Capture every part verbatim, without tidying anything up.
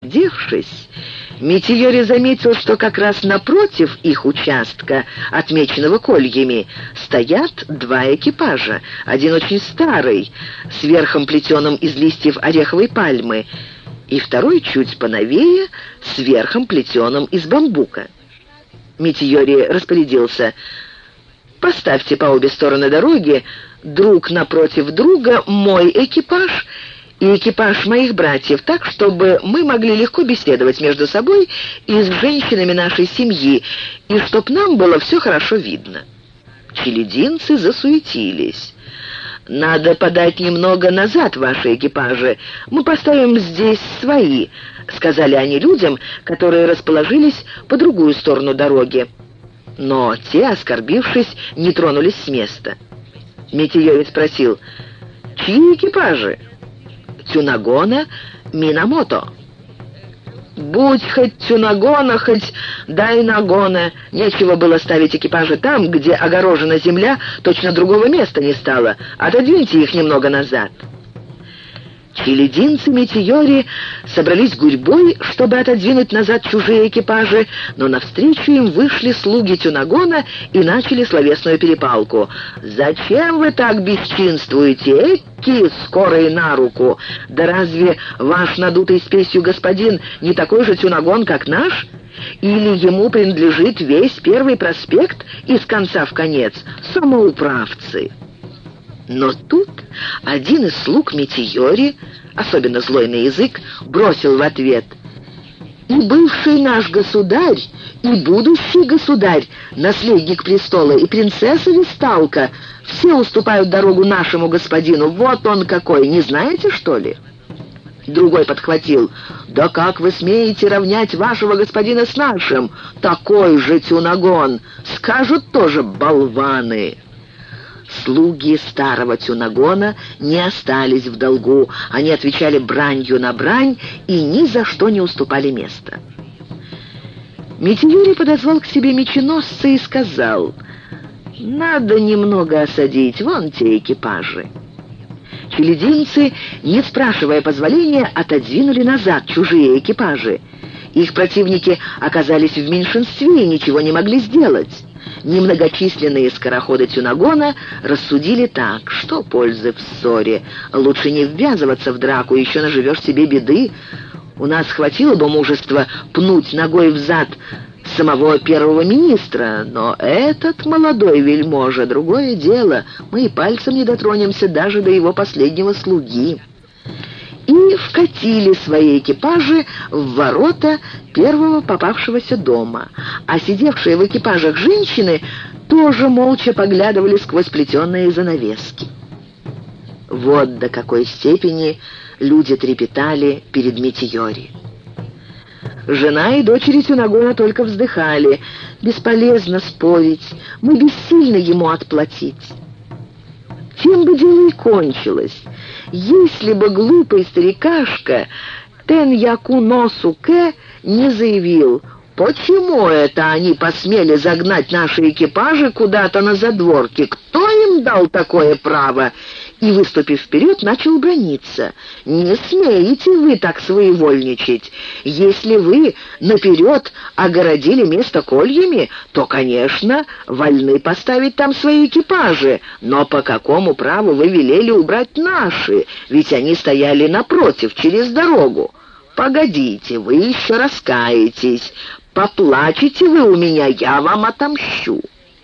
Оглядевшись, Митийори заметил, что как раз напротив их участка, отмеченного кольями, стоят два экипажа. Один очень старый, с верхом плетеным из листьев ореховой пальмы, и второй чуть поновее, с верхом плетеным из бамбука. Митийори распорядился: «Поставьте по обе стороны дороги, друг напротив друга, мой экипаж и экипаж моих братьев, так, чтобы мы могли легко беседовать между собой и с женщинами нашей семьи, и чтоб нам было все хорошо видно». Челядинцы засуетились. «Надо подать немного назад ваши экипажи. Мы поставим здесь свои», — сказали они людям, которые расположились по другую сторону дороги. Но те, оскорбившись, не тронулись с места. Митийори спросил: «Чьи экипажи?» «Тюнагона, Минамото». «Будь хоть Тюнагона, хоть Дайнагона, нечего было ставить экипажи там, где огорожена земля, точно другого места не стало. Отодвиньте их немного назад». Челядинцы Митийори собрались гурьбой, чтобы отодвинуть назад чужие экипажи, но навстречу им вышли слуги Тюнагона и начали словесную перепалку. «Зачем вы так бесчинствуете, эки скорые на руку? Да разве ваш надутый спесью господин не такой же Тюнагон, как наш? Или ему принадлежит весь Первый проспект из конца в конец? Самоуправцы!» Но тут один из слуг Митийори, особенно злой на язык, бросил в ответ: «И бывший наш государь, и будущий государь, наследник престола, и принцесса Весталка, все уступают дорогу нашему господину. Вот он какой, не знаете, что ли?» Другой подхватил: «Да как вы смеете равнять вашего господина с нашим? Такой же Тюнагон! Скажут тоже болваны!» Слуги старого Тюнагона не остались в долгу. Они отвечали бранью на брань и ни за что не уступали места. Митийори подозвал к себе меченосца и сказал: «Надо немного осадить вон те экипажи». Челядинцы, не спрашивая позволения, отодвинули назад чужие экипажи. Их противники оказались в меньшинстве и ничего не могли сделать. Немногочисленные скороходы Тюнагона рассудили так: что пользы в ссоре? Лучше не ввязываться в драку, еще наживешь себе беды. У нас хватило бы мужества пнуть ногой взад самого первого министра, но этот молодой вельможа — другое дело. Мы и пальцем не дотронемся даже до его последнего слуги». И вкатили свои экипажи в ворота первого попавшегося дома, а сидевшие в экипажах женщины тоже молча поглядывали сквозь плетеные занавески. Вот до какой степени люди трепетали перед Митийори. Жена и дочери Тюнагона только вздыхали: «Бесполезно спорить, мы бессильны ему отплатить». Тем бы дело и кончилось, если бы глупый старикашка Тен-Яку но Суке не заявил: «Почему это они посмели загнать наши экипажи куда-то на задворки? Кто им дал такое право?» И, выступив вперед, начал браниться. «Не смеете вы так своевольничать. Если вы наперед огородили место кольями, то, конечно, вольны поставить там свои экипажи. Но по какому праву вы велели убрать наши? Ведь они стояли напротив, через дорогу. Погодите, вы еще раскаетесь. Поплачете вы у меня, я вам отомщу».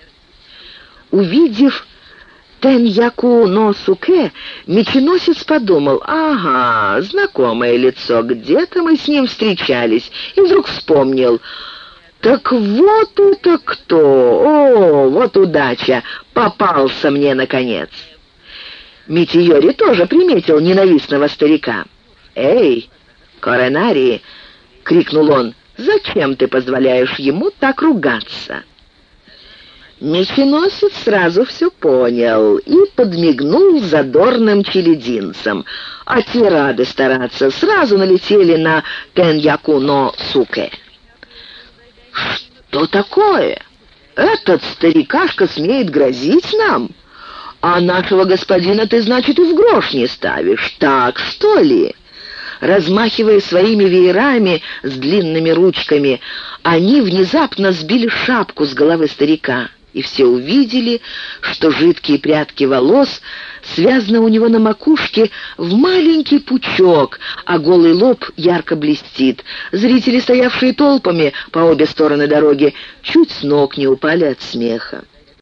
Увидев Тен-Яку но Суке, меченосец подумал: «Ага, знакомое лицо, где-то мы с ним встречались», и вдруг вспомнил: «Так вот это кто! О, вот удача! Попался мне, наконец!» Митийори тоже приметил ненавистного старика. «Эй, Коренари!» — крикнул он: «зачем ты позволяешь ему так ругаться?» Меченосец сразу все понял и подмигнул задорным челядинцам, а те, рады стараться, сразу налетели на Тен-Яку но Суке. «Что такое? Этот старикашка смеет грозить нам? А нашего господина ты, значит, и в грош не ставишь, так что ли? Размахивая своими веерами с длинными ручками, они внезапно сбили шапку с головы старика, и все увидели, что жидкие прядки волос связаны у него на макушке в маленький пучок, а голый лоб ярко блестит. Зрители, стоявшие толпами по обе стороны дороги, чуть с ног не упали от смеха.